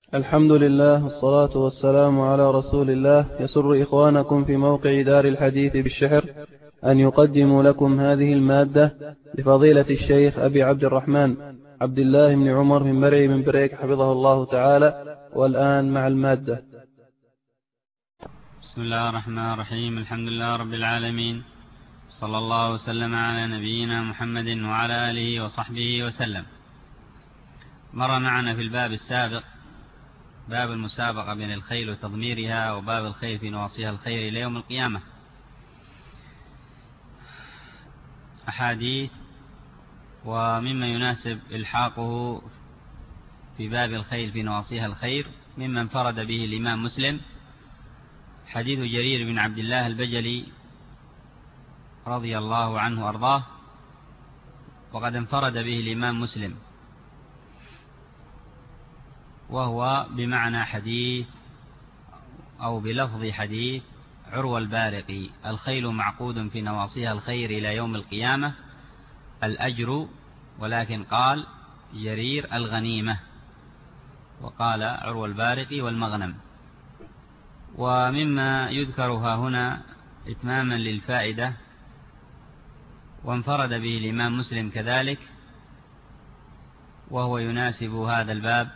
الحمد لله والصلاة والسلام على رسول الله. يسر إخوانكم في موقع دار الحديث بالشحر أن يقدموا لكم هذه المادة لفضيلة الشيخ أبي عبد الرحمن عبد الله بن عمر من مرعي من بريك حفظه الله تعالى. والآن مع المادة. بسم الله الرحمن الرحيم. الحمد لله رب العالمين، صلى الله وسلم على نبينا محمد وعلى آله وصحبه وسلم. مر معنا في الباب السابق باب المسابقة بين الخيل وتضميرها، وباب الخيل في نواصيها الخير إلى يوم القيامة. أحاديث، ومما يناسب إلحاقه في باب الخيل في نواصيها الخير مما انفرد به الإمام مسلم حديث جرير بن عبد الله البجلي رضي الله عنه وأرضاه، وقد انفرد به الإمام مسلم، وهو بمعنى حديث أو بلفظ حديث عروة البارقي: الخيل معقود في نواصيها الخير إلى يوم القيامة الأجر، ولكن قال جرير الغنيمة، وقال عروة البارقي والمغنم. ومما يذكرها هنا إتماما للفائدة، وانفرد به الإمام مسلم كذلك، وهو يناسب هذا الباب،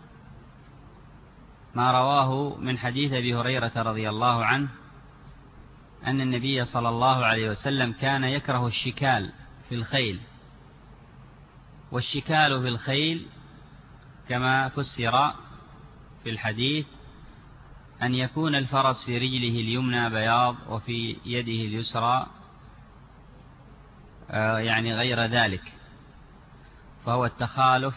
ما رواه من حديث أبي هريرة رضي الله عنه أن النبي صلى الله عليه وسلم كان يكره الشكال في الخيل. والشكال في الخيل كما فسر في الحديث أن يكون الفرس في رجله اليمنى بياض وفي يده اليسرى يعني غير ذلك، فهو التخالف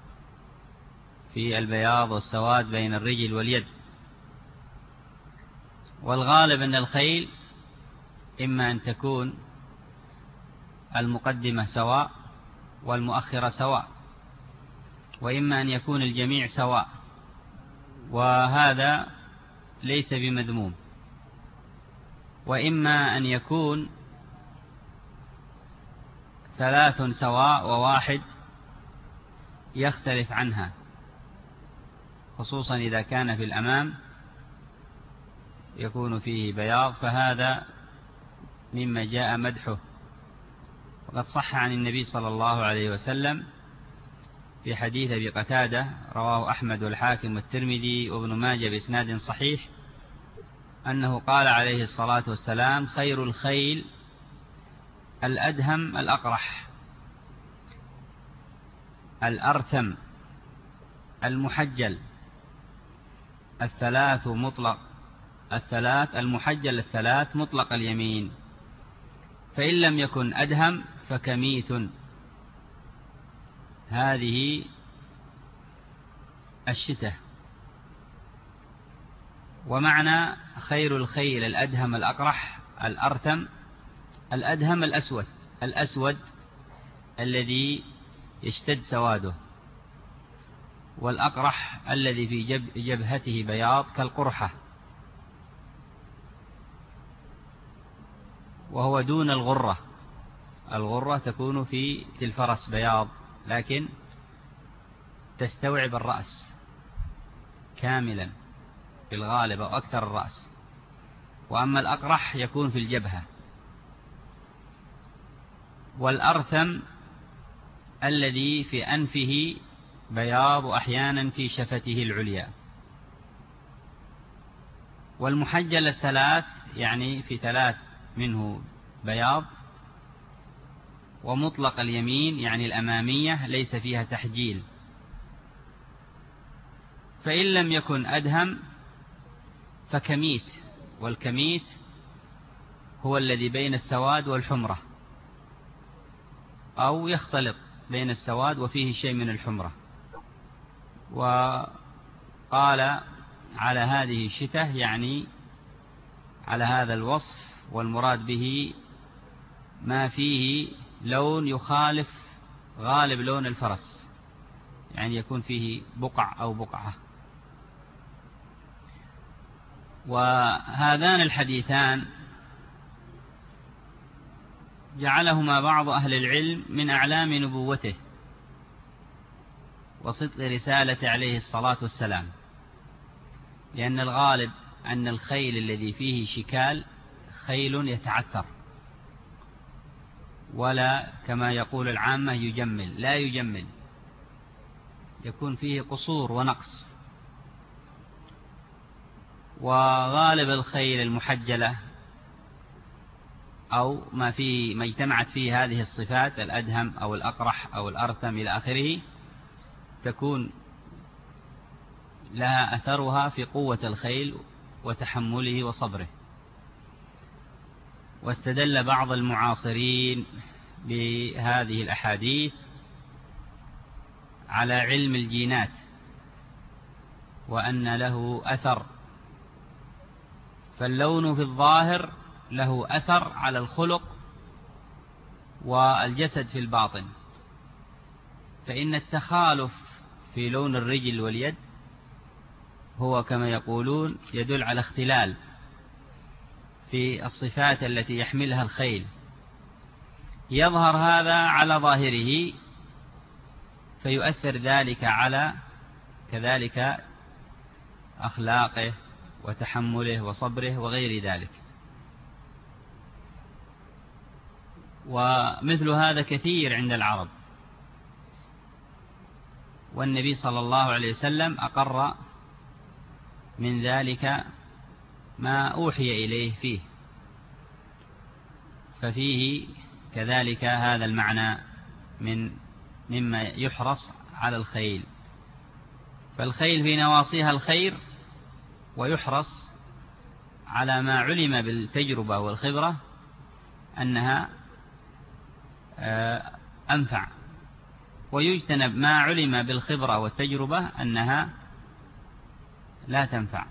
في البياض والسواد بين الرجل واليد. والغالب أن الخيل إما أن تكون المقدمة سواء والمؤخرة سواء، وإما أن يكون الجميع سواء، وهذا ليس بمذموم، وإما أن يكون ثلاث سواء وواحد يختلف عنها، خصوصا إذا كان في الأمام يكون فيه بياض، فهذا مما جاء مدحه. وقد صح عن النبي صلى الله عليه وسلم في حديث أبي قتادة رواه أحمد والحاكم والترمذي وابن ماجه بإسناد صحيح أنه قال عليه الصلاة والسلام: خير الخيل الأدهم الأقرح الأرثم المحجل الثلاث مطلق اليمين، فإن لم يكن أدهم فكميت. هذه الشتة. ومعنى خير الخيل الأدهم الأقرح الأرثم: الأدهم الأسود الذي يشتد سواده، والأقرح الذي في جبهته بياض كالقرحة، وهو دون الغرة. الغرة تكون في الفرس بياض لكن تستوعب الرأس كاملا في الغالب أو أكثر الرأس، وأما الأقرح يكون في الجبهة. والأرثم الذي في أنفه بياض أحيانا في شفته العليا. والمحجل الثلاث يعني في ثلاث منه بياض. ومطلق اليمين يعني الأمامية ليس فيها تحجيل. فإن لم يكن أدهم فكميت، والكميت هو الذي بين السواد والحمرة، أو يختلط بين السواد وفيه شيء من الحمرة. وقال على هذه الشتة يعني على هذا الوصف، والمراد به ما فيه لون يخالف غالب لون الفرس، يعني يكون فيه بقع أو بقعة. وهذان الحديثان جعلهما بعض أهل العلم من أعلام نبوته وصدق رسالة عليه الصلاة والسلام، لأن الغالب أن الخيل الذي فيه شكال خيل يتعثر، ولا كما يقول العامة يجمل، لا يجمل، يكون فيه قصور ونقص. وغالب الخيل المحجلة أو ما اجتمعت فيه هذه الصفات، الأدهم أو الأقرح أو الأرثم إلى آخره، تكون لها أثرها في قوة الخيل وتحمله وصبره. واستدل بعض المعاصرين بهذه الأحاديث على علم الجينات، وأن له أثر، فاللون في الظاهر له أثر على الخلق والجسد في الباطن، فإن التخالف في لون الرجل واليد هو كما يقولون يدل على اختلال في الصفات التي يحملها الخيل، يظهر هذا على ظاهره فيؤثر ذلك على كذلك أخلاقه وتحمله وصبره وغير ذلك. ومثل هذا كثير عند العرب، والنبي صلى الله عليه وسلم أقر من ذلك ما أوحي إليه فيه، ففيه كذلك هذا المعنى مما يحرص على الخيل. فالخيل في نواصيها الخير، ويحرص على ما علم بالتجربة والخبرة أنها أنفع، ويجتنب ما علم بالخبرة والتجربة أنها لا تنفع.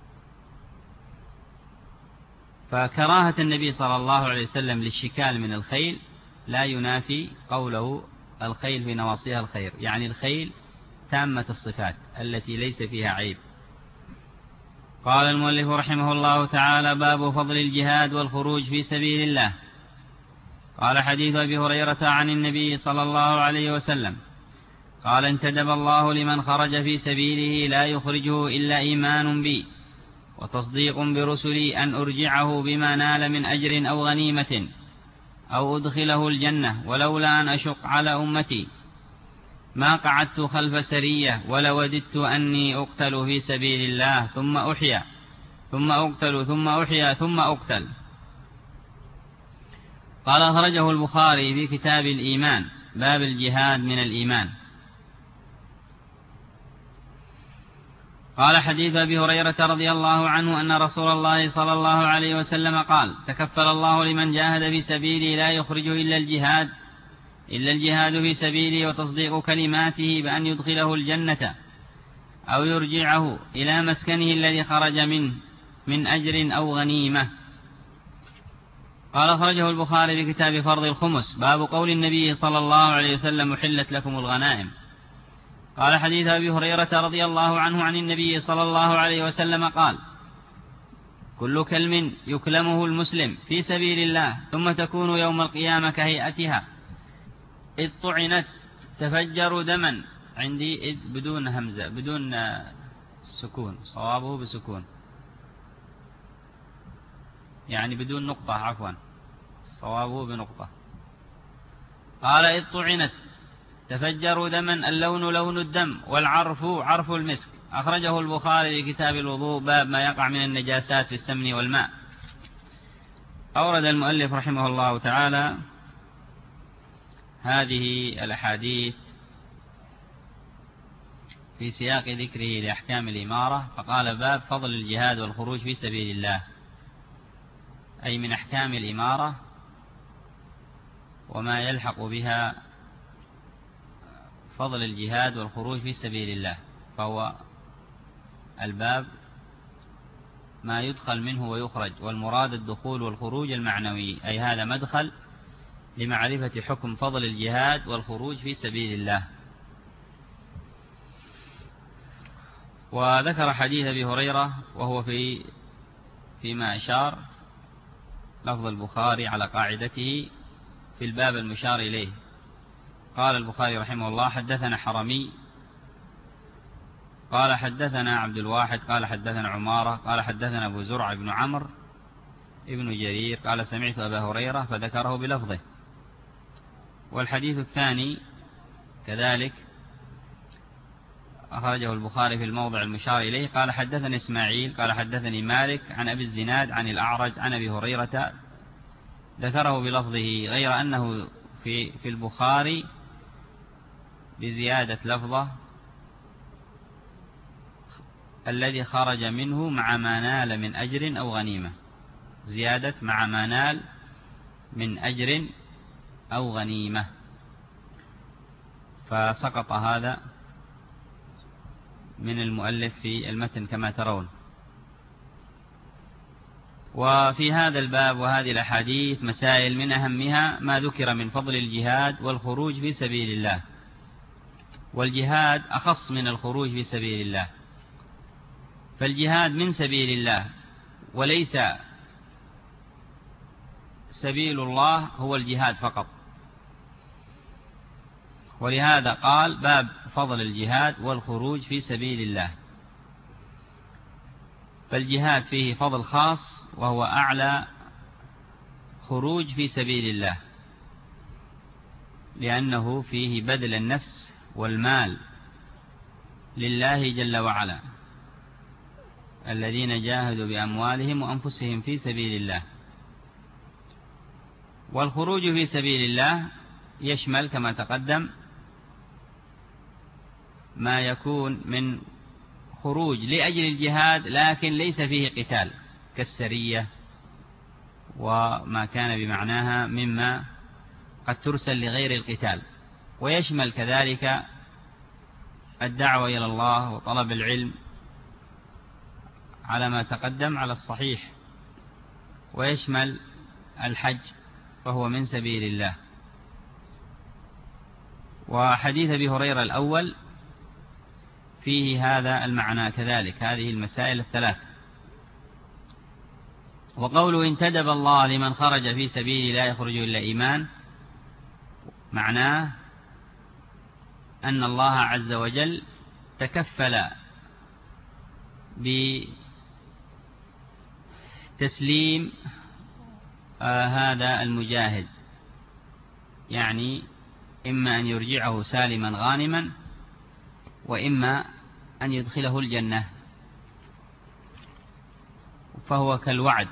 فكراهة النبي صلى الله عليه وسلم للشكال من الخيل لا ينافي قوله الخيل في نواصيها الخير، يعني الخيل تامة الصفات التي ليس فيها عيب. قال المؤلف رحمه الله تعالى: باب فضل الجهاد والخروج في سبيل الله. قال: حديث أبي هريرة عن النبي صلى الله عليه وسلم قال: انتدب الله لمن خرج في سبيله لا يخرجه إلا إيمان بي وتصديق برسلي أن أرجعه بما نال من أجر أو غنيمة أو أدخله الجنة، ولولا أن أشق على أمتي ما قعدت خلف سرية ولوددت أني أقتل في سبيل الله ثم أحيا ثم أقتل ثم أحيا ثم أقتل. قال: أخرجه البخاري في كتاب الإيمان باب الجهاد من الإيمان. قال: حديث أبي هريرة رضي الله عنه أن رسول الله صلى الله عليه وسلم قال: تكفل الله لمن جاهد في سبيله لا يخرجه إلا الجهاد في سبيله وتصديق كلماته بأن يدخله الجنة أو يرجعه إلى مسكنه الذي خرج منه من أجر أو غنيمة. قال: أخرجه البخاري في كتاب فرض الخمس باب قول النبي صلى الله عليه وسلم: أحلت لكم الغنائم. قال: حديث أبي هريرة رضي الله عنه عن النبي صلى الله عليه وسلم قال: كل كلم يكلمه المسلم في سبيل الله ثم تكون يوم القيامة كهيئتها إذ طعنت تفجر دما، عندي إذ بدون همزة بدون سكون، صوابه بسكون، يعني بدون نقطة، عفوا صوابه بنقطة. قال: إذ طعنت تفجر دما، اللون لون الدم والعرف عرف المسك. أخرجه البخاري في كتاب الوضوء باب ما يقع من النجاسات في السمن والماء. أورد المؤلف رحمه الله تعالى هذه الأحاديث في سياق ذكره لأحكام الإمارة، فقال: باب فضل الجهاد والخروج في سبيل الله، أي من أحكام الإمارة وما يلحق بها فضل الجهاد والخروج في سبيل الله. فهو الباب ما يدخل منه ويخرج، والمراد الدخول والخروج المعنوي، أي هذا مدخل لمعرفة حكم فضل الجهاد والخروج في سبيل الله. وذكر حديث أبي هريرة وهو فيما أشار لفظ البخاري على قاعدته في الباب المشار إليه. قال البخاري رحمه الله: حدثنا حرمي قال حدثنا عبد الواحد قال حدثنا عمارة قال حدثنا أبو زرع بن عمرو ابن جرير قال سمعت أبا هريرة فذكره بلفظه. والحديث الثاني كذلك أخرجه البخاري في الموضع المشار إليه. قال حدثني إسماعيل قال حدثني مالك عن أبي الزناد عن الأعرج عن أبي هريرة ذكره بلفظه، غير أنه في البخاري بزيادة لفظه الذي خرج منه مع ما نال من أجر أو غنيمة، زيادة مع ما نال من أجر أو غنيمة، فسقط هذا من المؤلف في المتن كما ترون. وفي هذا الباب وهذه الأحاديث مسائل من أهمها ما ذكر من فضل الجهاد والخروج في سبيل الله، والجهاد أخص من الخروج في سبيل الله، فالجهاد من سبيل الله وليس سبيل الله هو الجهاد فقط، ولهذا قال باب فضل الجهاد والخروج في سبيل الله. فالجهاد فيه فضل خاص وهو أعلى خروج في سبيل الله، لأنه فيه بذل النفس والمال لله جل وعلا، الذين جاهدوا بأموالهم وأنفسهم في سبيل الله. والخروج في سبيل الله يشمل كما تقدم ما يكون من خروج لأجل الجهاد لكن ليس فيه قتال كالسرية وما كان بمعناها مما قد ترسل لغير القتال، ويشمل كذلك الدعوة إلى الله وطلب العلم على ما تقدم على الصحيح، ويشمل الحج فهو من سبيل الله. وحديث أبي هريرة الأول فيه هذا المعنى كذلك، هذه المسائل الثلاث. وقوله انتدب الله لمن خرج في سبيل لا يخرج إلا إيمان، معناه أن الله عز وجل تكفل بتسليم هذا المجاهد، يعني إما أن يرجعه سالما غانما وإما أن يدخله الجنة، فهو كالوعد،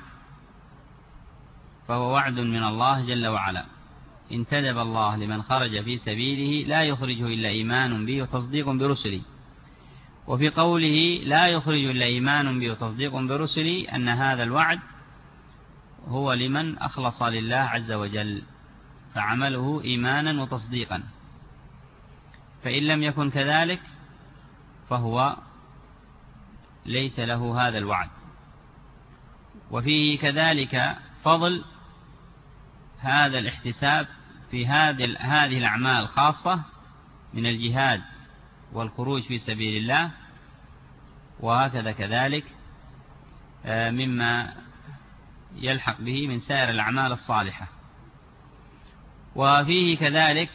فهو وعد من الله جل وعلا. انتدب الله لمن خرج في سبيله لا يخرجه إلا إيمان به وتصديق برسله. وفي قوله لا يخرج إلا إيمان به وتصديق برسله أن هذا الوعد هو لمن أخلص لله عز وجل فعمله إيمانا وتصديقا، فإن لم يكن كذلك فهو ليس له هذا الوعد. وفيه كذلك فضل هذا الاحتساب في هذه الأعمال الخاصة من الجهاد والخروج في سبيل الله، وهكذا كذلك مما يلحق به من سائر الأعمال الصالحة. وفيه كذلك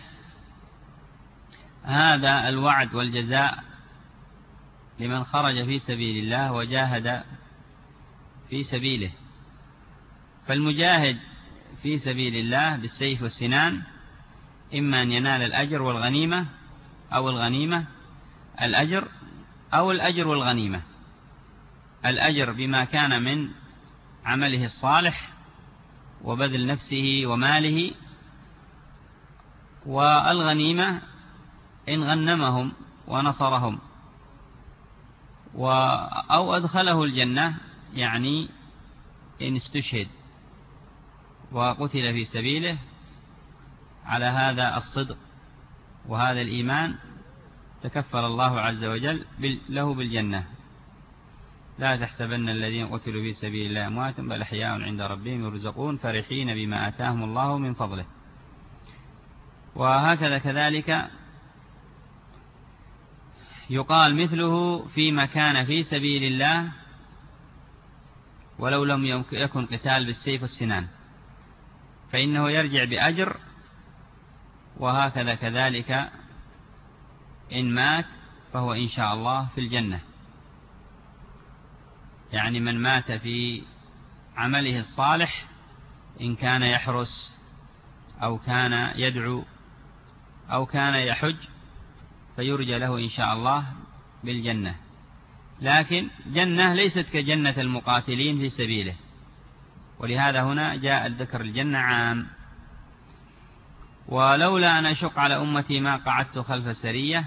هذا الوعد والجزاء لمن خرج في سبيل الله وجاهد في سبيله. فالمجاهد في سبيل الله بالسيف والسنان إما أن ينال الأجر والغنيمة أو الغنيمة، الأجر أو الأجر والغنيمة، الأجر بما كان من عمله الصالح وبذل نفسه وماله، والغنيمة إن غنمهم ونصرهم أو أدخله الجنة، يعني إن استشهد وقتل في سبيله على هذا الصدق وهذا الإيمان تكفل الله عز وجل له بالجنة. لا تحسبن الذين قتلوا في سبيل الله أمواتا بل أحياء عند ربهم يرزقون فرحين بما آتاهم الله من فضله. وهكذا كذلك يقال مثله فيما كان في سبيل الله ولو لم يكن قتال بالسيف والسنان فإنه يرجع بأجر، وهكذا كذلك إن مات فهو إن شاء الله في الجنة. يعني من مات في عمله الصالح إن كان يحرس أو كان يدعو أو كان يحج فيرجى له إن شاء الله بالجنة. لكن جنة ليست كجنة المقاتلين في سبيله، ولهذا هنا جاء الذكر الجنة عام. ولولا أن أشق على أمتي ما قعدت خلف سرية،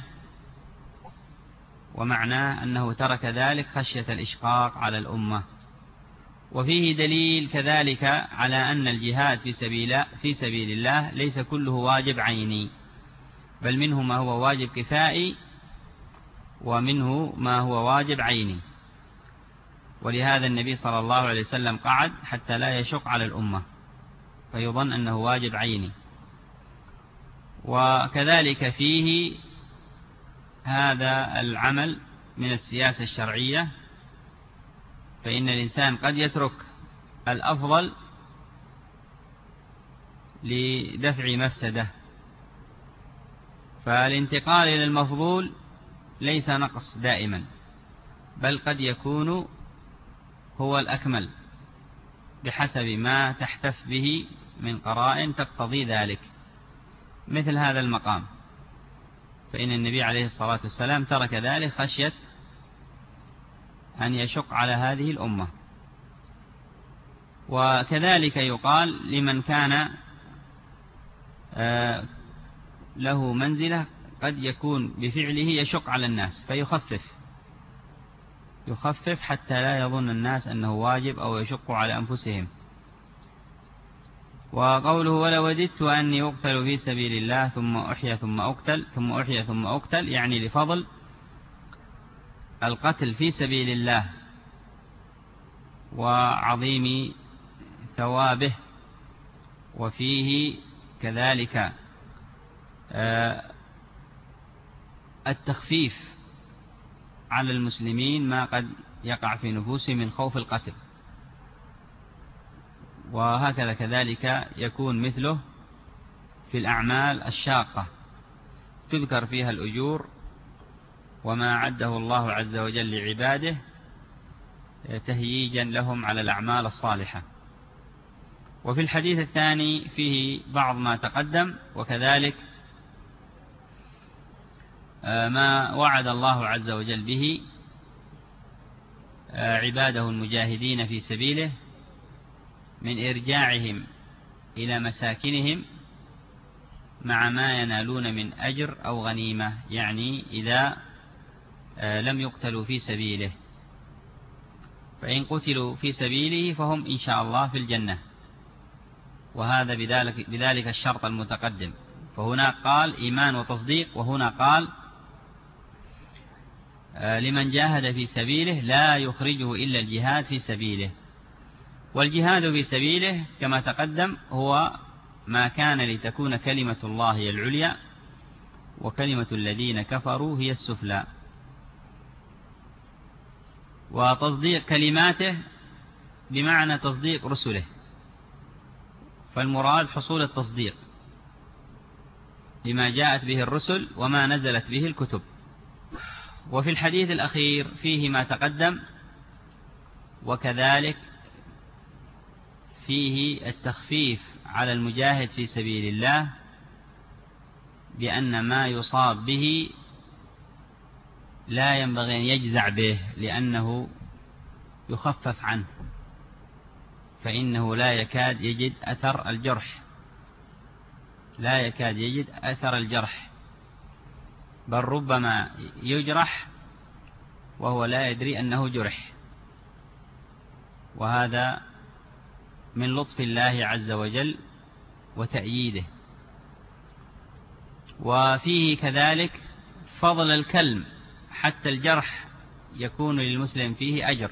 ومعناه أنه ترك ذلك خشية الإشقاق على الأمة. وفيه دليل كذلك على أن الجهاد في سبيل الله ليس كله واجب عيني، بل منه ما هو واجب كفائي ومنه ما هو واجب عيني. ولهذا النبي صلى الله عليه وسلم قعد حتى لا يشق على الأمة فيظن أنه واجب عيني. وكذلك فيه هذا العمل من السياسة الشرعية، فإن الإنسان قد يترك الأفضل لدفع مفسدة، فالانتقال إلى المفضول ليس نقص دائما، بل قد يكون هو الأكمل بحسب ما تحتف به من قرائن تقتضي ذلك. مثل هذا المقام، فإن النبي عليه الصلاة والسلام ترك ذلك خشية أن يشق على هذه الأمة. وكذلك يقال لمن كان له منزلة قد يكون بفعله يشق على الناس يخفف حتى لا يظن الناس أنه واجب أو يشق على أنفسهم. وقوله ولوددت أني أقتل في سبيل الله ثم أحيا ثم أقتل يعني لفضل القتل في سبيل الله وعظيم ثوابه. وفيه كذلك التخفيف على المسلمين ما قد يقع في نفوسهم من خوف القتل. وهكذا كذلك يكون مثله في الأعمال الشاقة، تذكر فيها الأجور وما عده الله عز وجل لعباده تهييجا لهم على الأعمال الصالحة. وفي الحديث الثاني فيه بعض ما تقدم، وكذلك ما وعد الله عز وجل به عباده المجاهدين في سبيله من إرجاعهم إلى مساكنهم مع ما ينالون من أجر أو غنيمة، يعني إذا لم يقتلوا في سبيله، فإن قتلوا في سبيله فهم إن شاء الله في الجنة. وهذا بذلك الشرط المتقدم. فهنا قال إيمان وتصديق، وهنا قال لمن جاهد في سبيله لا يخرجه إلا الجهاد في سبيله. والجهاد في سبيله كما تقدم هو ما كان لتكون كلمة الله هي العليا وكلمة الذين كفروا هي السفلى. وتصديق كلماته بمعنى تصديق رسله، فالمراد حصول التصديق لما جاءت به الرسل وما نزلت به الكتب. وفي الحديث الأخير فيه ما تقدم، وكذلك فيه التخفيف على المجاهد في سبيل الله بأن ما يصاب به لا ينبغي أن يجزع به، لأنه يخفف عنه، فإنه لا يكاد يجد أثر الجرح، بل ربما يجرح وهو لا يدري أنه جرح. وهذا من لطف الله عز وجل وتأييده. وفيه كذلك فضل الكلم، حتى الجرح يكون للمسلم فيه أجر.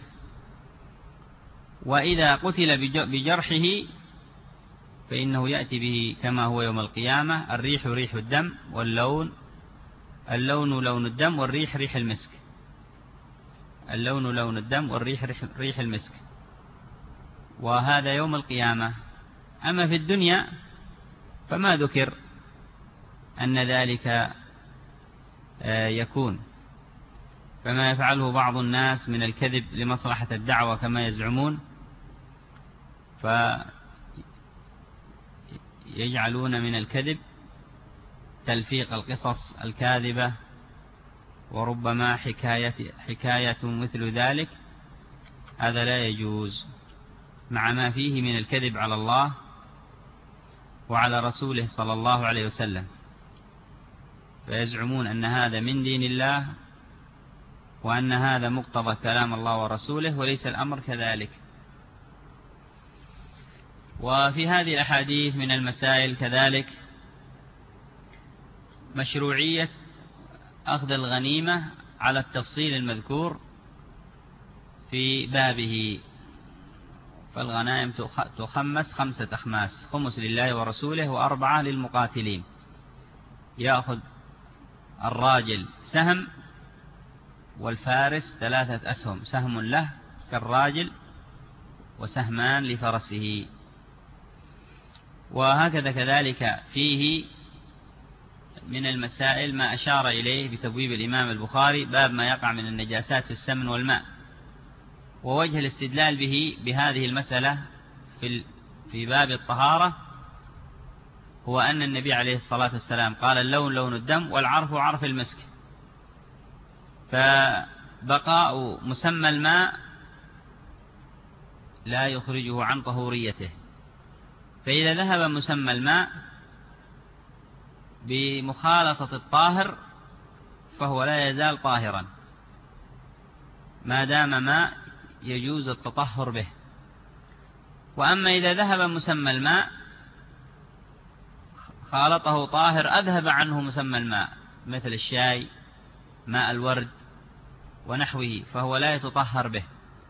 وإذا قتل بجرحه فإنه يأتي به كما هو يوم القيامة الريح ريح الدم، اللون لون الدم، والريح ريح المسك. اللون لون الدم والريح ريح المسك. وهذا يوم القيامة. أما في الدنيا فما ذكر أن ذلك يكون، فما يفعله بعض الناس من الكذب لمصلحة الدعوة كما يزعمون، فيجعلون من الكذب تلفيق القصص الكاذبة، وربما حكاية مثل ذلك. هذا لا يجوز، مع ما فيه من الكذب على الله وعلى رسوله صلى الله عليه وسلم، فيزعمون أن هذا من دين الله وأن هذا مقتضى كلام الله ورسوله، وليس الأمر كذلك. وفي هذه الأحاديث من المسائل كذلك مشروعية أخذ الغنيمة على التفصيل المذكور في بابه. فالغنائم تخمس 5 أخماس، 5 لله ورسوله و4 للمقاتلين. يأخذ الراجل سهم، والفارس 3 أسهم، سهم له كالراجل وسهمان لفرسه. وهكذا كذلك فيه من المسائل ما أشار إليه بتبويب الإمام البخاري، باب ما يقع من النجاسات في السمن والماء. ووجه الاستدلال به بهذه المسألة في باب الطهارة هو أن النبي عليه الصلاة والسلام قال اللون لون الدم والعرف عرف المسك، فبقاء مسمى الماء لا يخرجه عن طهوريته. فإذا ذهب مسمى الماء بمخالطة الطاهر فهو لا يزال طاهرا ما دام ماء يجوز التطهر به. وأما إذا ذهب مسمى الماء خالطه طاهر أذهب عنه مسمى الماء مثل الشاي، ماء الورد ونحوه، فهو لا يتطهر به.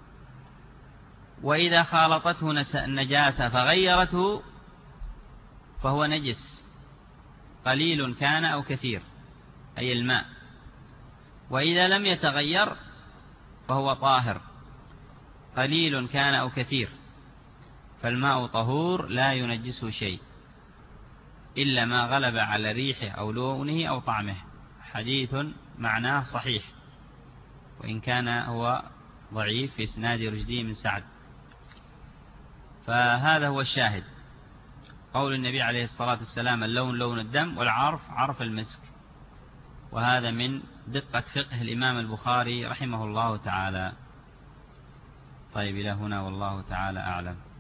وإذا خالطته النجاسة فغيرته فهو نجس، قليل كان أو كثير، أي الماء. وإذا لم يتغير فهو طاهر، قليل كان أو كثير، فالماء طهور لا ينجسه شيء إلا ما غلب على ريحه أو لونه أو طعمه. حديث معناه صحيح، وإن كان هو ضعيف في إسناد رشدي من سعد. فهذا هو الشاهد، قول النبي عليه الصلاة والسلام اللون لون الدم والعرف عرف المسك. وهذا من دقة فقه الإمام البخاري رحمه الله تعالى. طيب إلى هنا والله تعالى أعلم.